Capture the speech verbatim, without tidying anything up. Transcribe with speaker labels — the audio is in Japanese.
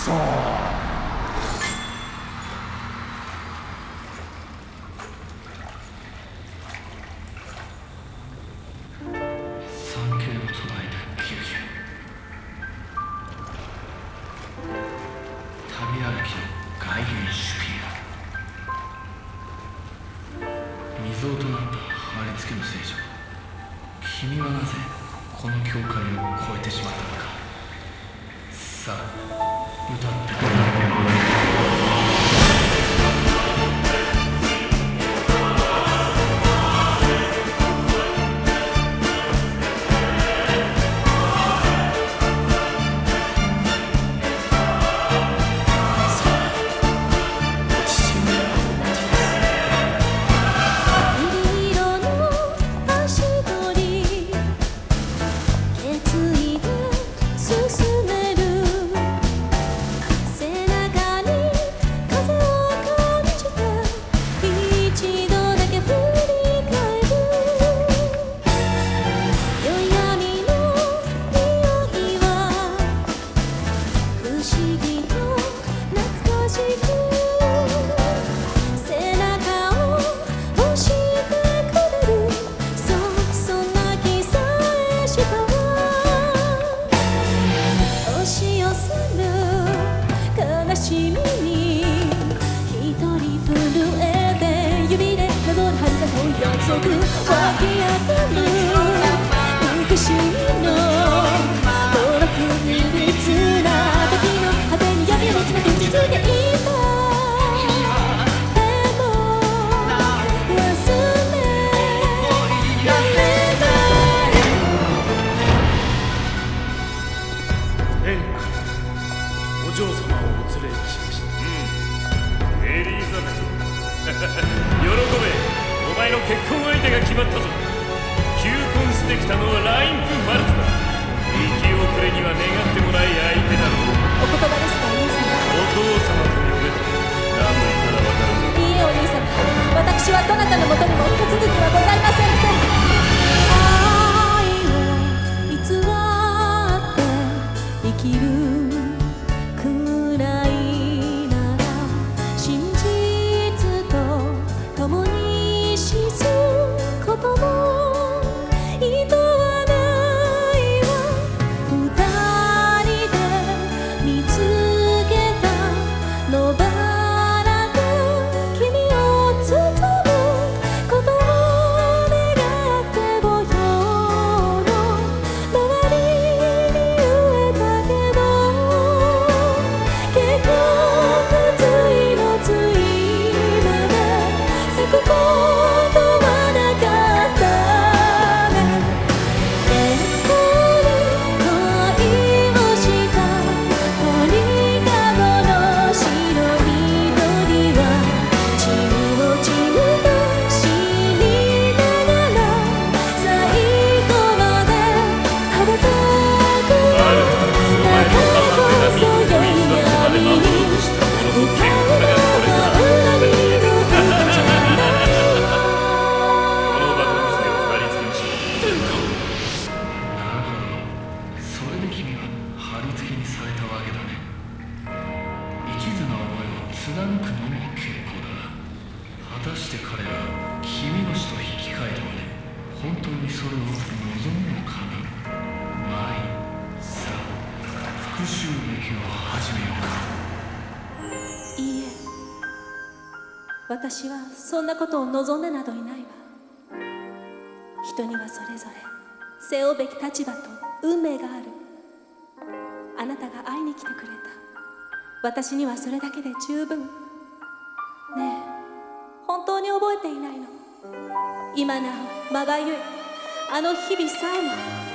Speaker 1: そ産経のトライできゅうじゅう旅歩きの外伝シュピア未曾有となった貼り付けの聖女、君はなぜこの境界を越えてしまったのか。さあ歌ってくれ。湧き上がる美しいの孤独に密な時の果てに闇を詰めて打ちついていた。でも忘れられない
Speaker 2: 天下お嬢様をお連れいたしました。うん、エリザベト喜べ。お前の結婚相手が決まったぞ。求婚してきたのはラインプ・ファルズだ。生き遅れには願ってもない相手だろう。
Speaker 3: お言葉ですか、お兄様。
Speaker 2: お父様と呼べと何度言ったらわかるの。
Speaker 3: いいえ、お兄様。私はどなたのもとにも手続きはございません。愛を偽って生きるくらいなら真実と共にこともいとわないわ。二人で見つけた野バラが君を包むことを願ってぼよの周りに植えたけど結局ついのついまで咲くことは
Speaker 1: 貫くのも結構だ。果たして彼ら君の死と引き換えてまで本当にそれを望むのかな。まあいい。さあ復讐劇を始めようか。
Speaker 3: いいえ、私はそんなことを望んでなどいないわ。人にはそれぞれ背負うべき立場と運命がある。あなたが会いに来てくれた。私にはそれだけで十分。ねえ、本当に覚えていないの？今なおまばゆいあの日々さえも。